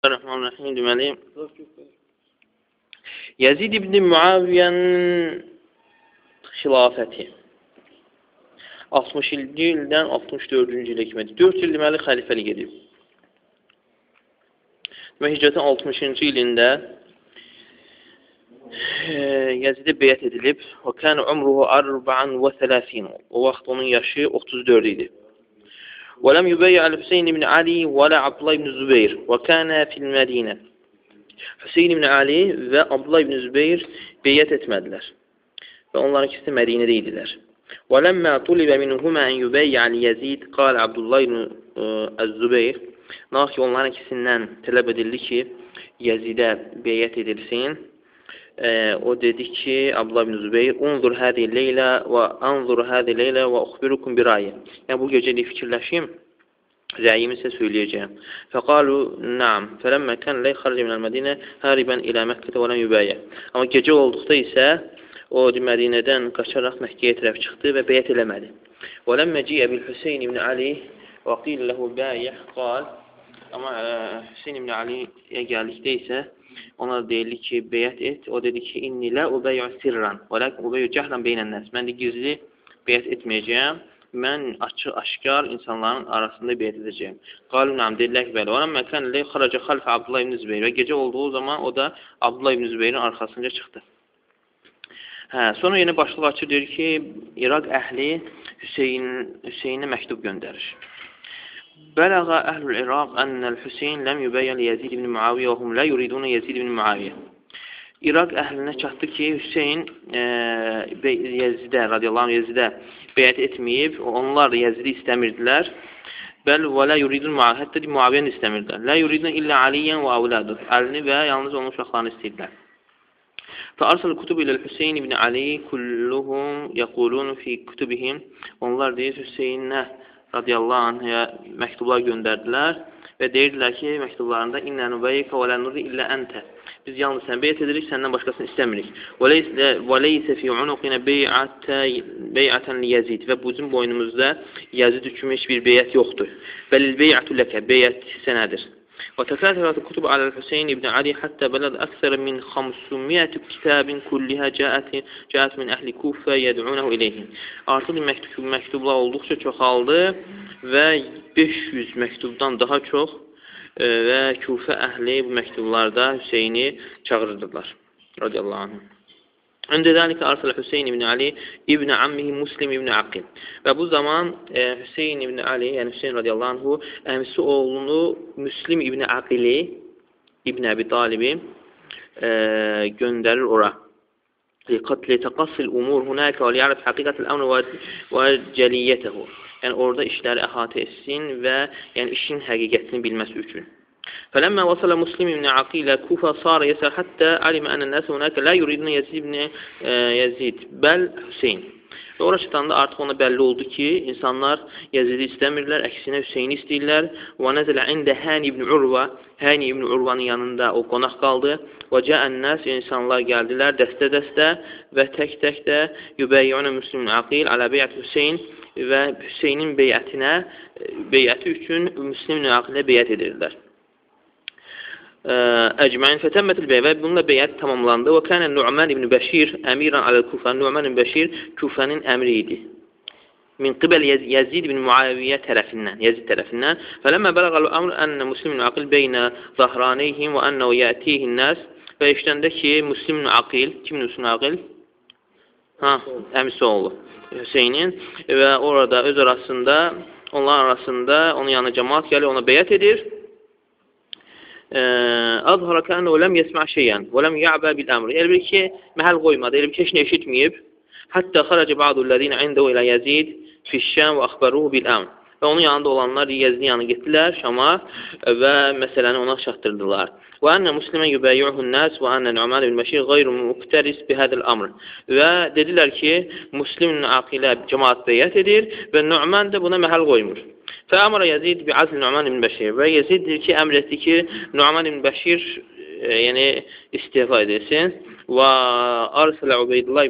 Bismillahirrahmanirrahim. Deməli, Yazid ibn Muaviyyənin xilafəti 60-cı ildən 64-cü ilə kimi 4 il deməli xəlifəlik edib. Və hicrətin 60-cı ilində Yazidə beyət edilib. Və kənə umruhu 34. O vaxt onun yaşı 34 idi. وَلَمْ يُبَيَّعَ الْحُسَيْنِ بْنِ عَلِي وَلَا عَبْدُ اللّٰهِ بْنِ زُبَيْرِ وَكَانَ فِي الْمَدِينَةِ Hüseyn ibn Ali və Abdullah ibn Zübeyir beyyət etmədilər. Və onların ikisi də Mədinədə idilər. وَلَمَّا طُلِبَ مِنْهُمَا أَنْ يُبَيَّعَ لِيَزِيدِ قَالَ عَبْدُ اللّٰهِ ibn Zübeyir Nax ki, onların ikisindən tələb edildi ki, Yazidə beyyət edilsin. O dedi ki, Abdullah ibn Zübeyir unzur hədi leylə və anzur hədi leylə və uxbirukum bir ayə. Yəni, bu gecəli fikirləşim, rəyimi sizə söyləyəcəyəm. Fəqalu, naam, fələmmə kən ləy xaricə minəl Mədinə həribən ilə Məkkətə və ləm yübəyyə. Amma gecə olduqda isə o Mədinədən qaçaraq Məkkəyə tərəf çıxdı və beyət eləmədi. Və ləmmə ciyə bil Hüseyn ibn Ali və qil ləhu bəyə qal. Amma Hüseyn ibn Ali'yə gəldikdə isə ona deyilir ki, beyət et. O dedi ki, inni lə ubəyü sirran və ləkin ubəyü cəhlən beynən nəs. Mən də gizli beyət etməyəcəyəm. Mən açıq-aşkar insanların arasında beyət edəcəyəm. Qalunam, dedilər ki, bəli. Ondan məkən ilə xaraca xalfə Abdullah ibn Zübeyir. Və gecə olduğu zaman o da Abdullah ibn Zübeyrin arxasınca çıxdı. Sonra yeni başlıq açır, deyir ki, İraq əhli Hüseynə məktub göndərir. Bələğə əhlül İraq ənəl Hüseyn ləm yübəyyə Yazid ibn Muaviyyə və hum lə yuridunə Yazid ibn Muaviyyə. İraq əhlinə çatdı ki, Hüseyn Yazidə, radiyallahu anh, Yazidə beyət etməyib, onlar da Yazidi istəmirdilər. Bəl və lə yuridun Muaviyyə, hətta Muaviyyəni istəmirdilər. Lə yuridunə illə Aliyyən və avladı, əlini və yalnız onun uşaqlarını istəyirlər. Fəarsəl kutub ilə Hüseyn ibn Ali kulluhum yəqulun fi kutubihim. Onlar deyir, Hüseynə radiyallahu anhə məktublar göndərdilər və deyirdilər ki, məktublarında İnnə nübəyyikə və lə nuri illə əntə. Biz yalnız sən beyət edirik, səndən başqasını istəmirik. Və leysə fi unuqinə beyətən li Yazid. Və bizim boynumuzda Yazid üçün heç bir beyət yoxdur. Bəlil beyətü ləkə, beyət sənədir. Və təkətərətü kutub aləl Hüseyn ibn Ali həttə bələd əksərə min 500 kitabin kullihə cəət min əhli Kufə yəd'unəhu iləyhin. Artıq məktublar olduqca çoxaldı və 500 məktubdan daha çox və Kufə əhli bu məktublarda Hüseyni çağırırdılar. Radiyallahu anh. Öndə dəlikə arsələ Hüseyn ibn Ali ibn Ammihi Muslim ibn Aqil. Və bu zaman Hüseyn ibn Ali, yəni Hüseyn radiyallahu anhu, əmsi oğlunu Müslim ibn Aqili, İbn Əbi Talibi göndərir ora. Litəqassil umur hunəkə və liyərəf həqiqətəl əmr və cəliyyətəhu. Yəni, orada işləri əhatə etsin və yəni, işin həqiqətini bilməsi üçün. فلما وصل مسلم بن عقيل كوفة صار يسأل حتى علم أن الناس هناك لا يريدون Yazid bəl Hüseyn. Və ora çatanda artıq ona bəlli oldu ki, insanlar Yazidi istəmirlər, əksinə Hüseyni istəyirlər. Və nəzələ ində Hani ibn Urva, Hani ibn Urvanın yanında o qonaq qaldı. Və cəənnəs, insanlar gəldilər dəstə-dəstə və tək-tək də yübəyyunə Müslim ibn Aqil alə beyət Hüseyn və Hüseynin beyəti üçün Müslim ibn Aqilə beyət edirlər. Əcməin fətəmmətül bəy və bununla beyət tamamlandı. Və kənə Nu'man ibn Bəşir əmirən aləl Kufə. Nu'man ibn Bəşir Kufənin əmri idi. Min qibəl Yazid ibn Muaviyyə tərəfindən, Yazid tərəfindən. Fələmmə bələqəl əmr ənə Müslim ibn Aqil beynə zahraneyhim və ənə yətihin nəs. Və işləndə ki, Müslim ibn Aqil, kimin Müslim ibn Aqil? Əmisi oğlu Hüseynin və orada öz arasında, onlar arasında onun yanına cəmaat gəlir, ona beyət edir. Azhara kənə ləm yəsmə şeyən və ləm yə'bə bil əmr. Elə bir ki, məhəl qoymadı, elə bir ki, heç nə eşitməyib. Həttə xərəcə bə'dullədinə indəhu ilə Yazid fişşən və əxbəruhu bil əmr. Və onun yanında olanlar Yazidin yanına getdilər Şama və məsələni ona çatdırdılar. Və ənə Müslimə yübəyyuhun nəs və ənə Nu'man ibn Bəşir qeyru muqtəris bihədəl əmr. Və dedilər ki, Müslim aqilə cəmaat beyət edir və Nu'man da buna məhəl qoymur. Fəəmərə Yazid bi azl Nu'man ibn Bəşir. Və Yazid deyir ki, əmr etdi ki, Nu'man ibn Bəşir yəni istifa edilsin. Və arsələ Ubeydullah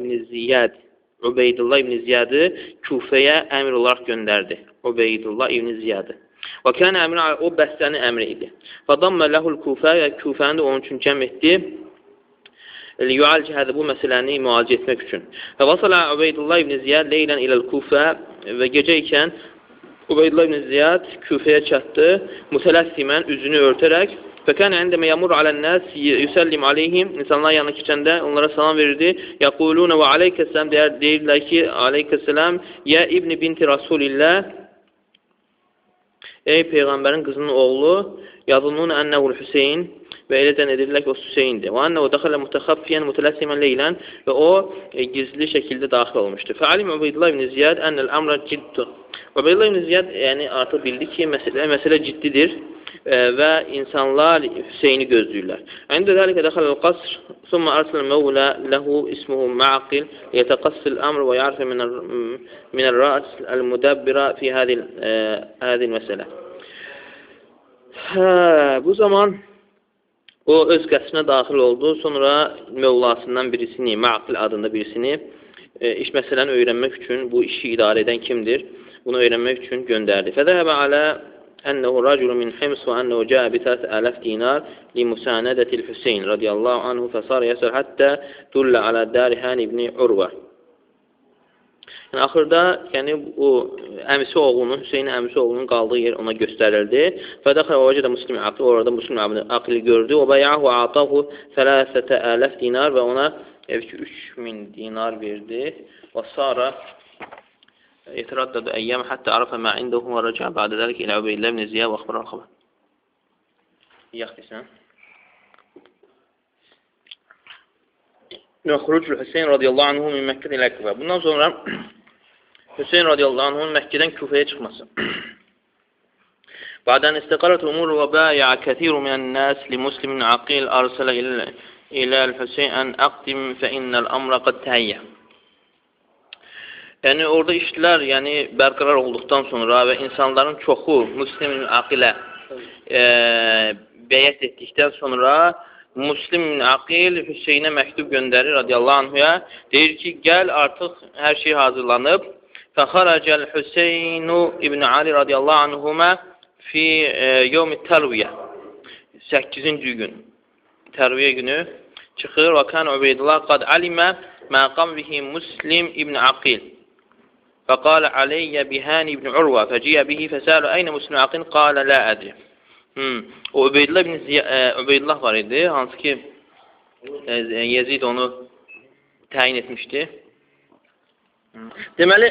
ibn Ziyadı Kufəyə əmr olaraq göndərdi. Ubeydullah ibn Ziyadı. Və kənə əmrin o bəstənin əmri idi. Fədammə ləhul kufə və kufəni də onun üçün cəm etdi. Liyualci hədə bu məsələni müalicə etmək üçün. Və vasala Ubeydullah ibn Ziyad leylən iləl kufə və gecə ikən Ubeydullah ibn Ziyad küfəyə çatdı, mütələssimən üzünü örtərək. Fəkənə əndəmə yəmur alən-nəs yüsəllim aleyhim, insanlar yanına keçəndə onlara salam verirdi. Yəqulunə və aleykəssələm, deyirlər ki, aleykəssələm, yə İbn binti Rasulillah, ey Peyğəmbərin qızının oğlu, yadunun ənəvul Hüseyin və eləcən edirlər ki, o Hüseyindir. Və ənəvə dəxələ mütəxəffiyən, mütələssimən leylən və o gizli şəkildə daxil olmuşdur. Fəalim Ubeydullah ibn Ziyad ənəl əmrə ciddu. Ubeydullah ibn Ziyad yəni, artıq bildi ki, məsələ ciddidir və insanlar Hüseyni gözləyirlər. Əndə dəlikə dəxələl qasr, thumma arsəl məvlə ləhu ismuhu Ma'aqil yətəqassil əmr və ya'rifə minəl rəs əl-müdəbbirə fi hədil məsələ. Bu zaman o öz qəsrinə daxil oldu, sonra mövlasından birisini, Ma'aqil adında birisini iş məsələni öyrənmək üçün, bu işi idarə edən kimdir, bunu öyrənmək üçün göndərdi. Fədəhəbə alə أنه رجل من حمص وأنه جاء ب3000 دينار لمساندة الحسين رضي الله عنه فصار يسأل حتى دل على دار هاني بن عروة. Yəni, axırda o əmisi oğlunun, Hüseynin əmisi oğlunun qaldığı yer ona göstərildi. Fədəxə və vəcədə muslim aqli, orada muslim aqli gördü. O bəyahu və atahu 3000 dinar və ona 3000 dinar verdi. Və sonra يتردد أيام حتى عرف ما عنده ورجع بعد ذلك إلى عبيد الله بن زياد وأخبره الخبر. يختسم. يخرج الحسين رضي الله عنه من Məkkə ilə Küfə. Bundan sonra Hüseyin radiyallahu anh'ın Məkkədən Küfəyə çıxması. بعدأن استقرت الأمور وبايع كثير من الناس لمسلم عقيل أرسل إلى الحسين أن أقدم فإن الأمر قد تهيأ. Yəni, orada işlər bərqərar olduqdan sonra və insanların çoxu Müslim Aqilə bəyət etdikdən sonra Müslim Aqil Hüseynə məktub göndərir radiyallahu anhuya. Deyir ki, gəl artıq hər şey hazırlanıb. Fəxarəcəl Hüseynu İbn Ali radiyallahu anhumə fi yevmi tərviyə 8-ci gün tərviyə günü çıxır və kən Ubeydullah qad alimə məqam bihi Müslim İbn Aqil. فقال علي بهاني بن عروة فجيء به فسأل أين مسلم عقيل قال لا أدري. O Ubeydullah var idi, hansı ki Yezid onu təyin etmişdi. Deməli,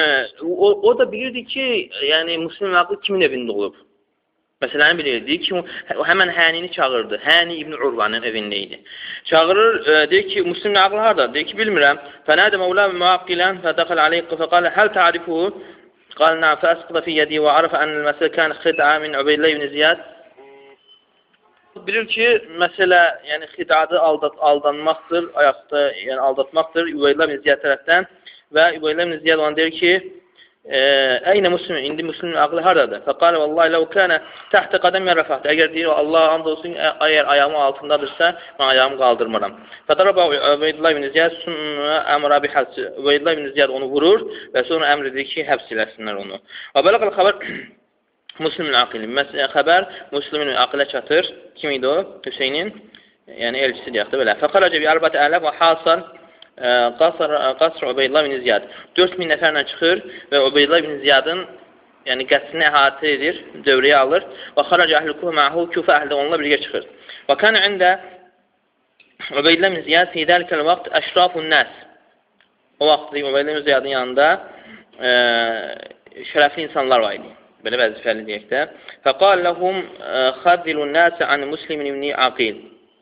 o da bilirdi ki, yəni Müslim Aqil kimin evində olub. Məsələni bilirdi ki, həmən Hənini çağırdı. Hani İbn Urvanın evində idi. Çağırır, deyir ki, Müslim Aqil harada? Deyir ki, bilmirəm. Fənədə Məvlə müəqqilən fədəxəl aleyqə fəqalə həl ta'rifuhu? Qal na'am fəəsqıda fi yedi və arifə ənəl məsələ kən xid'a min Ubeydullah ibn Ziyad. Bilir ki, məsələ, yəni xidadı aldanmaqdır, ayaqda, yəni aldatmaqdır Ubeydullah ibn Ziyad tərəfdən və Ubeydullah ibn Ziyad ona deyir ki, Əynə Müslim, indi Müslimin aqlı haradadır? Fəqalə, vallahi, ləv kənə təhtə qədəm yərrəfəhdə. Əgər deyir, Allah and olsun, əgər ayağımın altındadırsa, mən ayağımı qaldırmıram. Fədarabə Ubeydullah ibn Ziyad sümmə əmrə bi həbsi. Ubeydullah ibn Ziyad onu vurur və sonra əmr edir ki, həbs eləsinlər onu. Və beləqəl xəbər Müslimin aqili. Xəbər Müslimin aqilə çatır. Kim idi o? Hüseynin, yəni elçisi deyək də belə. Fəqaləcə bi ərbəti ələf və hasar Qasr Ubeydullah ibn Ziyad 4000 nəfərlə çıxır və Ubeydullah ibn Ziyadın qəsrini əhatə edir, dövrəyə alır və xarac əhl-i Kufə məhu Küfə əhli onunla birgə çıxır. Və kənə ində Ubeydullah ibn Ziyad fi dəlikəl vaxt əşrafun nəs. O vaxt Ubeydullah ibn Ziyadın yanında şərəfli insanlar var idi. Belə vəzifəli deyək də. Fəqal ləhum xəzzilun nəsə ən Müslimin ibn Aqil.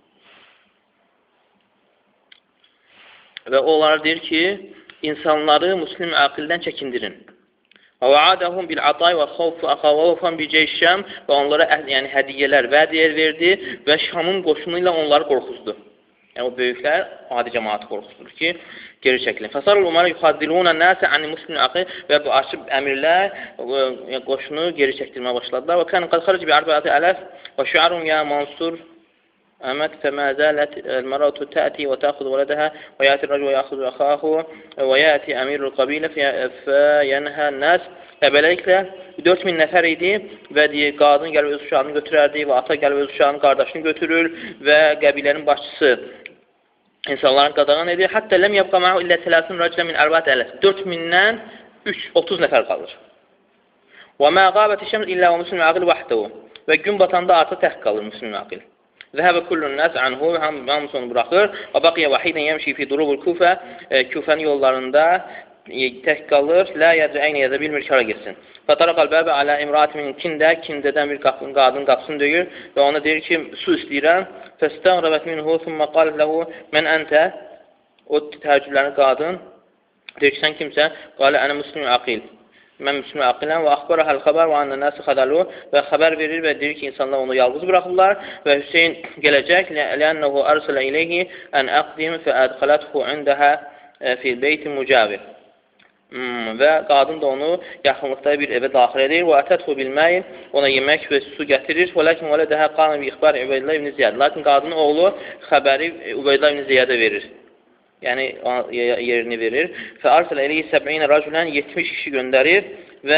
Və onlara deyir ki, insanları Müslim Aqildən çəkindirin. Və vəadəhum bil atay və xavfu əxavafan bi ceyşəm və onlara hədiyyələr, vədiyyə verdi və Şamın qoşunu ilə onları qorxuzdu. Yəni, o böyüklər adi cəmaatı qorxuzdur ki, geri çəkilin. Fəsarul umarı yuxaddilunə nəsə əni Müslim Aqil və bu açıb əmirlər qoşunu geri çəkdirməyə başladılar. Və kənə qad xarici bi ərbəəti ələf və şüarun ya Mansur أمت فما زالت المرأة تأتي وتأخذ ولدها ويأتي الرجل ويأخذ أخاه ويأتي أمير القبيلة فينهى الناس Və beləliklə 4000 nəfər idi və deyir, qadın gəlib öz uşağını götürərdi və ata gəlib öz uşağının qardaşını götürür və qəbilənin başçısı insanların qadağan edir. Hətta ləm yabqa ma'u illə 30 rəculə min 4000-dən 30 nəfər qalır. Və mə qabəti şəms illə və müslim aqil vahdahu. Və gün batanda artıq tək qalır müslim aqil. Zəhəbə kullun nəs anhu və hamısı onu buraxır. Və baqiyə vahidən yəmşi fi durubul Kufə. Küfənin yollarında tək qalır. Lə yədri əynə yədə bilmir kara getsin. Fətaraqal bəbə alə imraati min kindədən bir qadın qapısını döyür və ona deyir ki, su istəyirəm. Fəstəğrəbət minhu thumma qalib ləhu mən əntə. O təəccüblənir qadın. Deyir ki, sən kimsə? Qalə ənə müslim aqil. Mən müslim aqiləm və axbarəhəl xəbər və annə nəsi xədalu və xəbər verir və deyir ki, insanlar onu yalqız buraxırlar və Hüseyin gələcək ləənnəhu ərsələ iləyhi ən əqdim fə ədxələthu indəhə fil beyti mücavir. Və qadın da onu yaxınlıqda bir evə daxil edir və ətəthu bilməyin, ona yemək və su gətirir və lakin vələ dəhə qanun bi ixbar Übeydillah ibn Ziyad. Lakin qadının oğlu xəbəri Übeydillah ibn Ziyadə verir. Yəni yerini verir. Fə arsələ eləyhi 70 rəculən 70 kişi göndərir və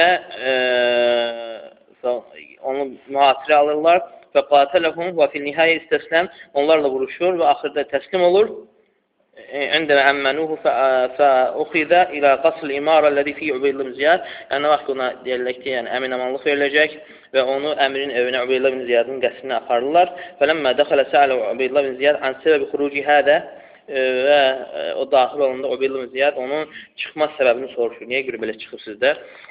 onu mühasirə alırlar və qatələhum və fil nihayə istəsləm onlarla vuruşur və axırda təslim olur. عندما أمنوه فأخذ إلى قصر الإمارة الذي فيه عبيد الله بن زiyad. Yəni vaxt ona deyirlər ki, yəni əmin amanlıq veriləcək və onu əmrin evinə Ubeydullah ibn Ziyadın qəsrinə aparırlar. Fələmmə dəxələ səələ Ubeydullah ibn Ziyad an səbəbi xuruci hədə və o daxil olanda Ubeydullah ibn Ziyad onun çıxmaz səbəbini soruşur. Niyə görə belə çıxır sizdə?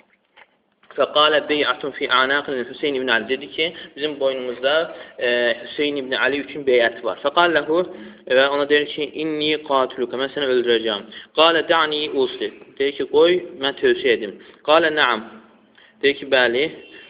Fəqalə bey'atun fi anaqin Hüseyin ibn Ali dedi ki, bizim boynumuzda Hüseyin ibn Ali üçün beyət var. Fəqalə ləhu və ona deyir ki, inni qatuluka, mən səni öldürəcəm. Qalə da'ni usli, deyir ki, qoy, mən tövsiyə edim. Qalə nəam, deyir ki, bəli.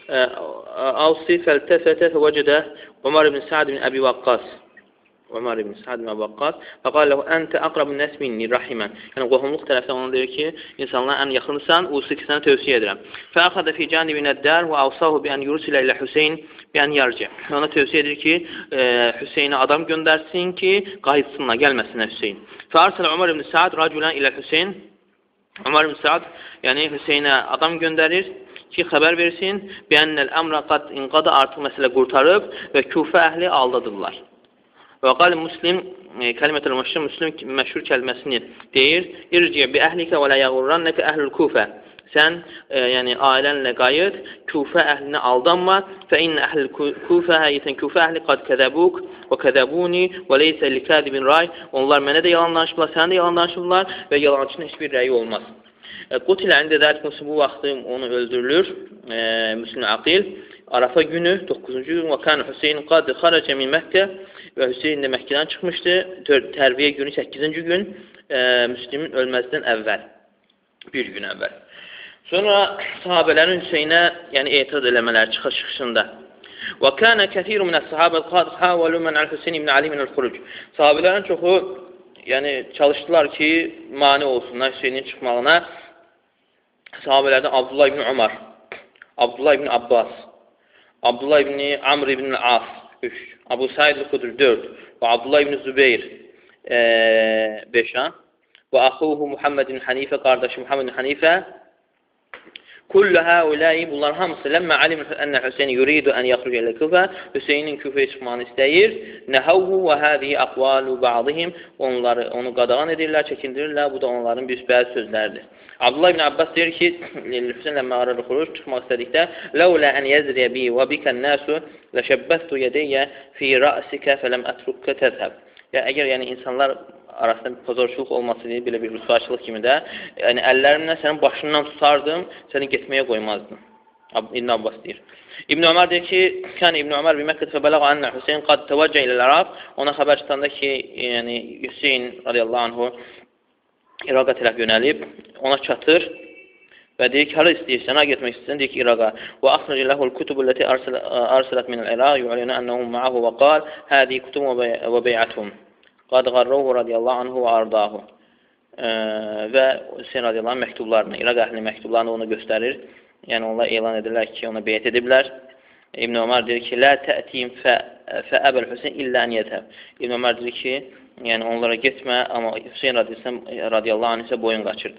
Avsi fəltəfətə fəvəcədə Ömər ibn Sa'd ibn Əbi Vaqqas. Ömər ibn Sa'd ibn Əbi Vaqqas. Fəqalə ləhu, əntə əqrabun nəs minni rahimən. Yəni, qohumluq tərəfdən ona deyir ki, insanlar ən yaxınsan, usi ki, sənə tövsiyə edirəm. Fəəxədə fi canibinəddər və avsahu bi ən yursilə ilə Hüseyin bi ən yarcə. Ona tövsiyə edir ki, Hüseyinə adam göndərsin ki, qayıtsınlar, gəlməsinlər Hüseyin. Fəarsələ Ömər ibn Sa'd rəculən ilə Hüseyin. Ömər ibn Sa'd, yəni Hüseynə adam göndərir ki, xəbər versin, bi ənəl əmrə qad inqada artıq məsələ qurtarıb və Kufə əhli aldadırlar. Və qali Müslim, kəlimətəl Müslim məşhur kəlməsini deyir, İrciyə bi əhlikə və lə yəğurrannəkə əhlül Kufə. Sən, yəni ailənlə qayıt, Kufə əhlinə aldanma. Fə innə əhlül Kufə həqiqətən Kufə əhli qad kədəbuk və kədəbuni və leysə likədibin ray. Onlar mənə də yalan danışıblar, sənə də yalan danışıblar və yalancının heç bir rəyi olmaz. Qutilə ində dərik Müslim bu vaxtı onu öldürülür, Müslim Aqil. Arafa günü, 9-cu gün və kən Hüseyin qad xarəcə min Məkkə və Hüseyin də Məkkədən çıxmışdı. Tərviyə günü 8-ci gün Müslimin ölməzdən əvvəl, bir gün əvvəl. Sonra sahabələrin Hüseynə yəni etiraz eləmələri çıxışında. Və kənə kəsiru minəs sahabə qad havəlu mənəl Hüseyin ibn Ali minəl xuruc. Sahabələrin çoxu yəni çalışdılar ki, mane olsunlar Hüseynin çıxmağına. Sahabələrdən Abdullah ibn Umar, Abdullah ibn Abbas, Abdullah ibn Amr ibn As 3, Abu Said al-Xudri 4 və Abdullah ibn Zübeyir 5 və axuhu Muhammed ibn Hanifə, qardaşı Muhammed ibn Hanifə. Kullu haulayi, bunlar hamısı ləmmə alim ənə Hüseyin yuridu ən yaxrucu ilə Küfə, Hüseynin Küfəyə çıxmanı istəyir. Nəhəvhu və həzihi aqvalu ba'dihim, onu qadağan edirlər, çəkindirirlər. Bu da onların bir bəzi sözlərdir. Abdullah ibn Abbas deyir ki, Hüseyin ləmmə ararı xuruc çıxmaq istədikdə, ləulə ən yəzriyə bi və bikən nəsu ləşəbbəttu yədəyyə fi rəsikə fələm ətrukə təzhəb. Əgər yəni insanlar arasında bir pozorçuluq olması deyil, belə bir rüsvaçılıq kimi də, yəni əllərimlə sənin başından tutardım, səni getməyə qoymazdım. İbn Abbas deyir. İbn Ömər deyir ki, kən İbn Ömər bir Məkkədə fəbələğə ənə Hüseyin qad təvəccə ilə Ərab, ona xəbər çıxanda ki, yəni Hüseyin radiyallahu anhu İraqa tərəf yönəlib, ona çatır və deyir ki, hara istəyirsən, hara getmək istəyirsən, deyir ki, İraqa. Və axrıcı ləhul kutubulləti arsələt minəl İraq, yu'liyunə ənəhum ma'ahu və qal, hədi kutubun və bey'atuhum. Qad qarruhu radiyallahu anhu və ardahu. Və Hüseyin radiyallahu anh məktublarını, İraq əhlinin məktublarını ona göstərir. Yəni, onlar elan edirlər ki, ona beyət ediblər. İbn Ömər deyir ki, lə tə'tim fəəbəl Hüseyin illə ən yətəb. İbn Ömər deyir ki, yəni onlara getmə, amma Hüseyin radiyallahu anh isə boyun qaçırdı.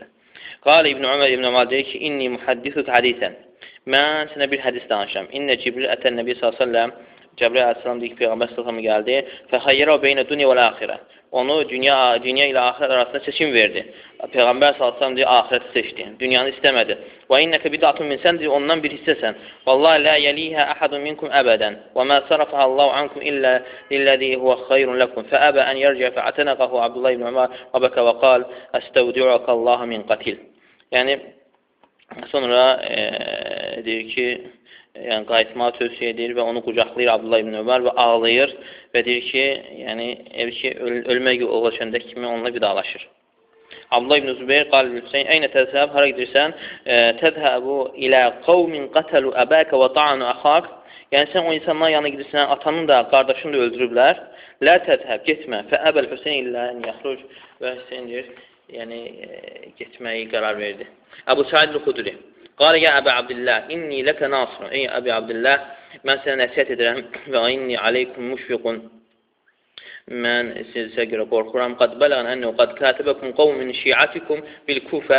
Qala İbn Ömər İbn Ömər deyir ki, inni muhaddisuk hadisən. Mən sənə bir hədis danışıram. İnnə Cibril ətən Nəbi s.ə.v. Cəbril əleyhissalam deyir ki, Peyğəmbər s.ə.v. gəldi. Fəxəyyərə beynə dünya və əxirə. Onu dünya ilə axirət arasında seçim verdi. Peyğəmbər s.ə.v. deyir, axirəti seçdi. Dünyanı istəmədi. Və innəkə bid'atun min sən deyir, ondan bir hissəsən. Vallahi la yəlihə əhədun minkum əbədən. Və mə sərəfəhə Allahu ankum illə lilləzi huvə xeyrun ləkum. Fəəbə ən yərcə fəətənəqəhu Abdullah ibn Ömər və bəkə və qal əstəvdi'uka Allaha min qatil. Yəni, sonra deyir ki, yəni qayıtmağı tövsiyə edir və onu qucaqlayır Abdullah ibn Ömər və ağlayır və deyir ki, yəni ölmək olacağında kimi onunla vidalaşır. Abdullah ibn Zübeyir qal Hüseyn, "Əynə təzhəb? Hara gedirsən? Təzhəbu ilə qavmin qatalu abaka və ta'anu axak." Yəni sən o insanların yanına gedirsən, atanın da, qardaşını da öldürüblər. "La təzhəb, getmə." Fəəbəl Hüseyn illə an yaxruc və Hüseyn deyir, yəni getməyi qərar verdi. Əbu Said el-Xudri qala ya Əbu Abdillah, inni ləkə nasirun. Ey Əbu Abdillah, mən sənə nəsihət edirəm və inni aleykum müşfiqun. Mən sizə görə qorxuram. Qad bələğən ənəhu qad katibəkum qavm min şiatikum bil Kufə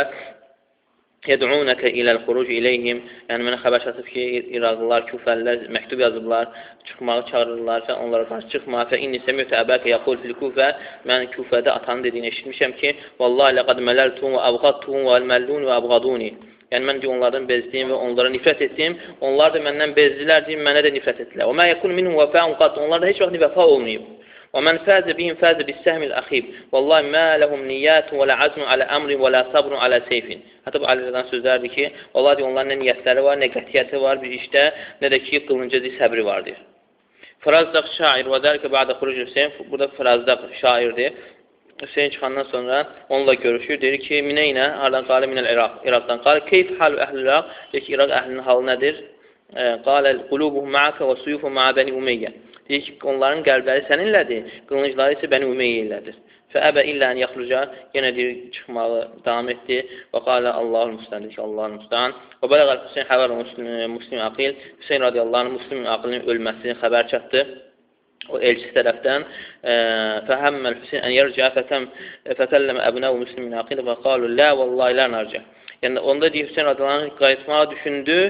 yəd'unəkə iləl xuruc iləyhim. Yəni mənə xəbər çatıb ki, İraqlılar, Küfəlilər məktub yazıblar, çıxmağı çağırırlar və onlara qarşı çıxma. Fə inni səmiyyətə əbəkə yəqul fil Kufə. Mən Küfədə atanın dediyini eşitmişəm ki, vallahi ləqad mələltuhum və əbğadtuhum və əl-məllun və əbğaduni. Yəni mən onlardan bezdiyim və onlara nifrət etdim. Onlar da məndən bezdilər deyim, mənə də nifrət etdilər. Və mə yəkun minhum vəfəun qat. Onlarda heç vaxt vəfa olmayıb. Və mən fəzə bihim fəzə bis-səhmil əxib. Vallahi mə ləhum niyyətun və lə azmun alə əmrin və lə sabrun alə seyfin. Hətta bu Əlidən sözlərdir ki, vallahi onların nə niyyətləri var, nə qətiyyəti var bir işdə, nə də ki, qılıncı səbri var deyir. Firazdaq şair və dəlikə bə'də xuruc Hüseyin, burada Firazdaq şairdir. Hüseyin çıxandan sonra onunla görüşür, deyir ki, minəynə, haradan qali minəl İraq, İraqdan qali, keyf halu əhl-i İraq, deyir ki, İraq əhlinin halı nədir? Qalə, qulubuhum ma'akə və suyufu ma'a bəni Umeyyə. Deyir ki, onların qəlbləri səninlədir, qılıncları isə bəni Umeyyə ilədir. Fəəbə illə ən yaxruca, yenə deyir, çıxmağı davam etdi. Və qalə Allahul Müstən, deyir ki, Allahul Müstən. Və bələqəl Hüseyin xəbər Müslim Aqil, Hüseyin radiyallahu anh, Müslim Aqilin ölməsini xəbər çatdı. O elçisi tərəfdən fəhəmməl Hüseyin ən yərcə fəkəlləmə əbnəv Müslimin Aqil və qalu, lə vallahi lə narcə. Yəni, onda deyir, Hüseyin radiyallahu anh qayıtmağı düşündü.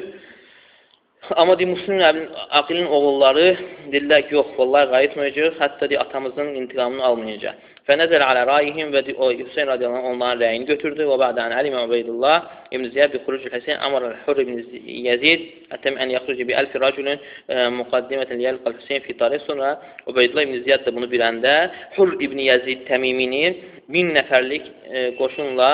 Amma deyir, Müslim Aqilin oğulları dedilər ki, yox, vallahi qayıtmayacaq, hətta deyir, atamızın intiqamını almayacaq. Fənəzəl alə rayihim və o Hüseyin radiyallahu anh onların rəyini götürdü və bədən Əlimə Ubeydullah İbn Ziyad bi xurucul Hüseyin əmrəl Hurr ibn Yazid ətəm ən yaxrucu bi əlfi rəculun müqaddimətən yəlqəl Hüseyin fi tarih. Sonra Ubeydullah İbn Ziyad da bunu biləndə Hurr ibn Yazid Təmimini 1000 nəfərlik qoşunla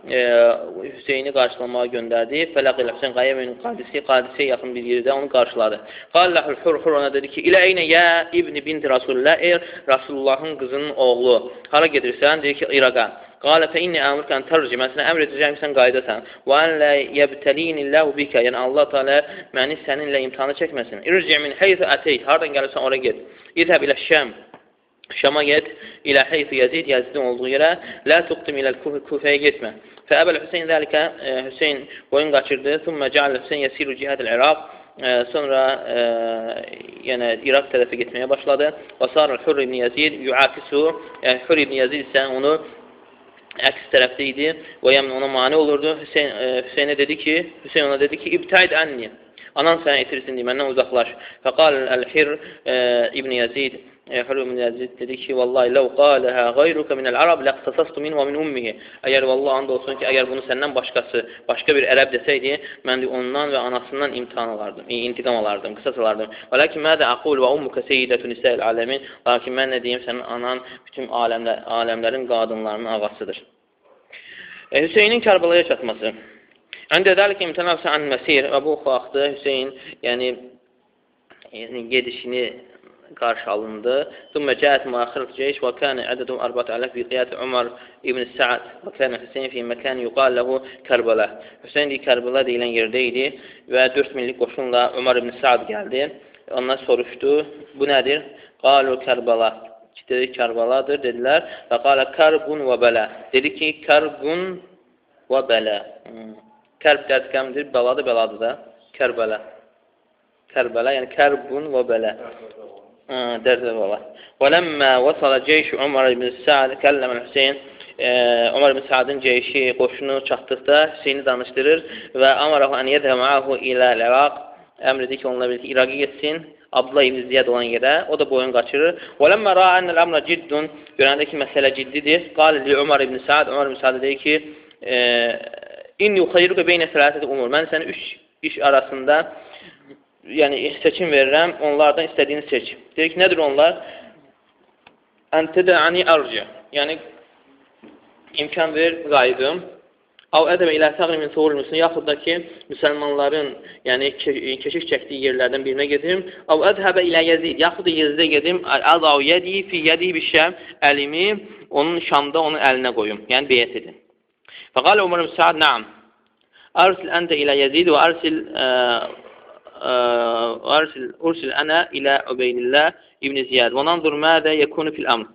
Hüseyni qarşılamağa göndərdi. Fələqil Hüseyin Qayəmin Qadisiyə yaxın bir yerdə onu qarşıladı. Qalləhül Hurr ona dedi ki, ilə eynə yə İbn binti Rasulullah, ey Rasulullahın qızının oğlu, hara gedirsən? Deyir ki, İraqa. Qalə fə inni əmrkən tərci, mən sənə əmr edəcəyim ki, sən qaydasan. Və ən lə yəbtəliyinilləhu bikə, yəni Allah Teala məni səninlə imtihanı çəkməsin. İrci min heythə əteyt, haradan gəlirsən oraya get. İzhəb ilə Şəm, Şama get, ilə heythə Yazid, Yazidin olduğu yerə, lə tuqdim ilə Kufəyə getmə. Fəəbəl Hüseyin dəlikə, Hüseyin boyun qaçırdı, thümmə cəalə Hüseyin yəsiru cihədil İraq, sonra yəni İraq tərəfə getməyə başladı. Və sarı Hurr ibn Yazid yuakisu, yəni Hurr ibn Yazid isə onu əks tərəfdə idi və yəni ona mane olurdu. Hüseyin ona dedi ki, İbtəid ənni, anan sənə itirsin deyə, məndən uzaqlaş. Fəqal əl-Hir ibn Yazid, Hurr ibn Yazid dedi ki, vallahi ləv qaləhə qayrukə minəl ərab ləqtasastu min və min ummihi. Əgər vallahi and olsun ki, əgər bunu səndən başqa bir ərəb desəydi, mən də ondan və anasından intiqam alardım, qısas alardım. Və lakin mədə aqul və ummuka seyyidətü nisəl aləmin. Lakin mən nə deyim, sənin anan bütün aləmlərin qadınlarının ağasıdır. Hüseynin Kərbəlaya çatması. Əndə dəlik imtənəfsə ən məsir və bu vaxtda Hüseyin yəni gedişini qarşı alındı. Thumma ca'at mu'akhiratu ceyş və kana ədədum 4000 bi qiyad Umar ibn Sa'd və kana Hüseyn fi məkan yuqal lahu Kərbəla. Hüseyn Kərbəla deyilən yerdə idi və 4000'lik qoşunla Umar ibn Sa'd gəldi. Ondan soruşdu, bu nədir? Qalu Kərbəla. Dedi Kərbaladır dedilər. Və qala Kərbun və bələ. Dedi ki, Kərbun və bələ. Kərb dərtkəmdir, bəladır, bəladır da. Kərbələ. Kərbələ, yəni Kərbun və bələ. Dərdə bələ. Və ləmmə vəsala ceyşü Umar ibn Sa'd kəlləmən Hüseyin. Ömər ibn Saadın ceyşi qoşunu çatdıqda Hüseyni danışdırır və amarahu an yədhəməhu ilə Iraq, əmr edir ki, onunla birlikdə İraqa getsin, Abdullah ibn Ziyad olan yerə, o da boyun qaçırır. Və ləmmə ra'ənəl əmrə ciddun, görəndə ki, məsələ ciddidir. Qal li Ömər ibn Saad, Ömər ibn Saad deyir ki, inni yuxayyiruka beynə sələsiyyəti umur. Mən səni 3 iş arasında yəni seçim verirəm, onlardan istədiyini seç. Deyir ki, nədir onlar? Əntədəni ərci, yəni imkan ver, qayıdım. Av ədəbə ilə təqrim min soğur müslüman, yaxud da ki, müsəlmanların yəni, keşik çəkdiyi yerlərdən birinə gedim. Av ədəbə ilə Yezid, yaxud da Yezidə gedim. Əzav yədi fi yədi bişəm, əlimi onun Şamda onun əlinə qoyum. Yəni, beyət edin. Fəqalə Umar ibn Saad, naam. Arsil əntə ilə Yezid və ursil ənə ilə Ubeydillah ibn Ziyad. Və nandur mədə yəkunu fil əmr.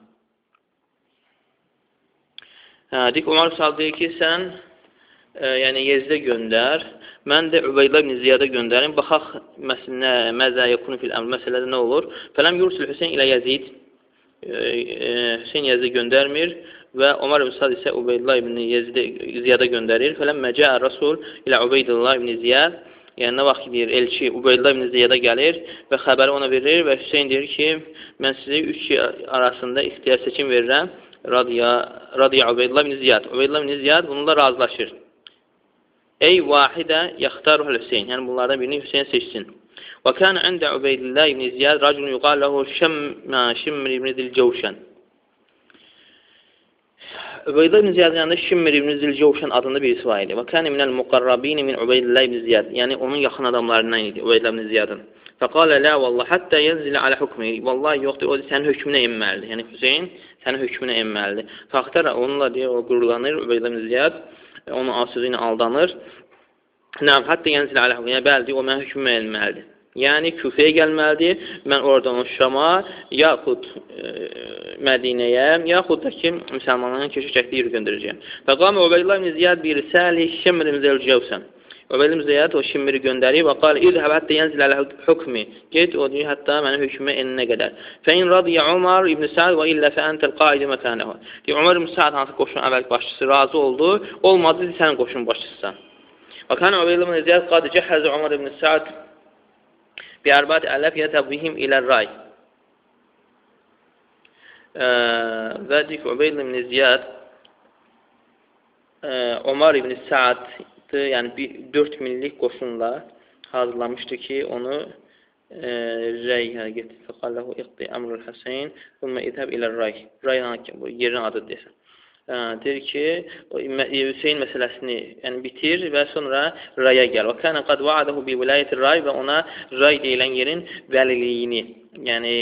Deyik, Umar ibn Saad deyir ki, sən yəni Yezidə göndər, mən də Ubeydillah ibn Ziyada göndərim, baxaq məzə yəkunu fil əmr, məsələdə nə olur? Fələm yursil Hüseyin ilə Yezid, Hüseyin Yezidə göndərmir və Umar ibn Saad isə Ubeydillah ibn Ziyada göndərir. Fələm məcəə Rasul ilə Ubeydillah ibn Ziyad, yəni nə vaxt deyir, elçi Ubeydillah ibn Ziyada gəlir və xəbəri ona verir və Hüseyin deyir ki, mən sizə 3 şey arasında ixtiyar seçim verirəm. Radiya Ubeydillah ibn Ziyad. Ubeydillah ibn Ziyad bununla razılaşır. Ey vahidə yaxtaruhul Hüseyin. Yəni bunlardan birini Hüseyin seçsin. Və kənə əndə Ubeydillah ibn Ziyad racun yuqallahu Şimr ibn Zilcəvşən. Ubeydillah ibn Ziyadın yanında Şimr ibn Zilcəvşən adında birisi var idi. Və kənə minəl muqarrabini min Ubeydillah ibn Ziyad. Yəni onun yaxın adamlarından idi Ubeydillah ibn Ziyadın. Fəqalə lə vallah həttə yənzilə alə hükmü. Vallahi yoxdur, o sənin hökmünə enməlidir. Yəni Hüseyin sənin hökmünə enməlidir. Fəxtərə onunla deyə o qürurlanır Ubeydillah ibn Ziyad. Onun sözü ilə aldanır. Nəm, hətta yənzilə alə hükmü. Yəni bəli, o mənim hökmümə enməlidir. Yəni Küfəyə gəlməlidir. Mən oradan o Şama, yaxud Mədinəyə, yaxud da ki, müsəlmanların keşik çəkdiyi yeri göndərəcəyəm. Fəqamə Ubeydillah ibn Ziyad bir risəli Şimr ibn Zilcəvşən. Ubeydillah ibn Ziyad o Şimri göndərib və qal İzhəb hətta yənzilə alə hükmü. Get o deyir, hətta mənim hökmümə enənə qədər. Fəin radiyə Umar ibn Sa'd və illə fəəntəl qaidi məkənəhu. Deyir, Umar ibn Sa'd hansı qoşun əvvəl başçısı razı oldu, olmadı, sənin qoşun başçısı. Və kənə Ubeydillah ibn Ziyad qadı cəhəzə Umar ibn Sa'd bi-ərbat ələf yətəbihim iləl-ray. Və deyir ki, Ubeydillah ibn Ziyad Umar ibn Sa'd yəni 4 minlik qoşunla hazırlamışdı ki, onu Rəy hərəkət fəqalləhu iqdi əmrül Həseyn və idhəb ilə Rəy. Rəy yerin adı desən. Deyir ki, Hüseyin məsələsini yəni, bitir və sonra Rəyə gəl. Və kənə qad vaadahu bi vilayəti Rəy və ona Rəy deyilən yerin vəliliyini yəni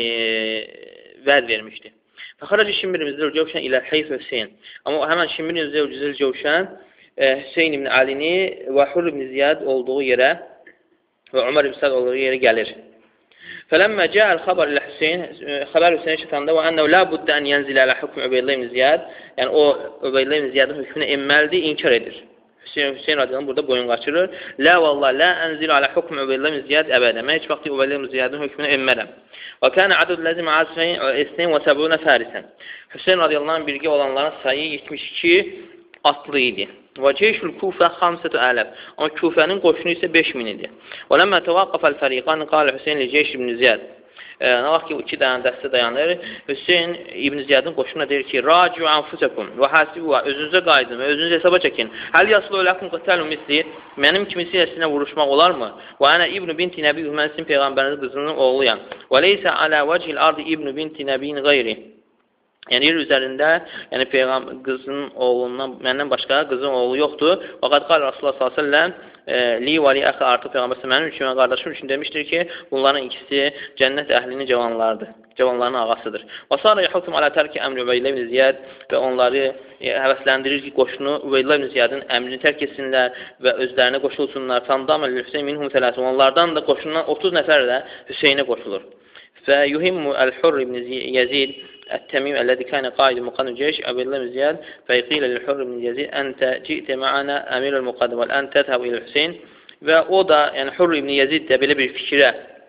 vəd vermişdi. Fəxaracı Şimr ibn Zilcəvşən ilə Heyf Hüseyin. Amma həmən Şimr ibn Zilcəvşən Hüseyin ibn Əlini və Hurr ibn Ziyad olduğu yerə və Umar ibn Sa'd olduğu yerə gəlir. Fələmmə cəəl xəbər ilə Hüseyin, xəbər Hüseyin şətanda və ənəv lə buddə ən yənzilə ələ hükmü Ubeydillah ibn Ziyad, yəni o Ubeydillah ibn Ziyadın hökmünə enməlidir, inkar edir. Hüseyin radiyallahu burada boyun qaçırır. Lə vallah, lə ənzilə ələ hükmü Ubeydillah ibn Ziyad əbədə. Mən heç vaxtı Ubeydillah ibn Ziyadın hökmünə enmərəm. Və kənə adud ləzim əsfəyin əsnəyin və səbunə fərisən. Hüseyin radiyallahu birgə olanların sayı 72 atlı idi. Və ceyşül Kufə 5,000. Amma Kufənin qoşunu isə 5.000 idi. Və ləmmə təvaqqafəl fəriqan qalə Hüseyin li ceyş ibn Ziyad. Nə vaxt ki, 2 dənə dəstə dayanır, Hüseyin ibn Ziyadın qoşuna deyir ki, Raciu anfusakum və hasibu və özünüzə qaydın və özünüzə hesaba çəkin. Həl yaslı öləkum qətəl misli, mənim kimisi sizinlə vuruşmaq olarmı? Və ənə ibn binti nəbiyyuh, mən sizin Peyğəmbəriniz qızının oğluyam. Və leysə alə vəcihil ardı ibn binti nəbiyyin qeyri. Yəni, yer üzərində, yəni qızın oğlundan, məndən başqa qızın oğlu yoxdur. Vəqad qal Rasulullah s.ə.v li və li əxi artıq Peyğəmbər mənim üçün, qardaşım üçün demişdir ki, bunların ikisi cənnət əhlinin cavanlarıdır, cavanların ağasıdır. Və sonra yaxutum alə tərki əmri Ubeydillah ibn Ziyad və onları həvəsləndirir ki, qoşunu Ubeydillah ibn Ziyadın əmrini tərk etsinlər və özlərinə qoşulsunlar. Fəndam əl-Hüseyin minhum sələsin. Onlardan da qoşundan 30 nəfər də Hüseynə qoşulur. Və yuhimmu əl-Hurr ibn Yazid التميم الذي كان قائد مقدم الجيش أبي الله بن زياد فيقيل للحر بن يزيد أنت جئت معنا أمير المقدم والآن تذهب إلى الحسين və o da, yəni Hurr ibn Yazid də belə bir fikrə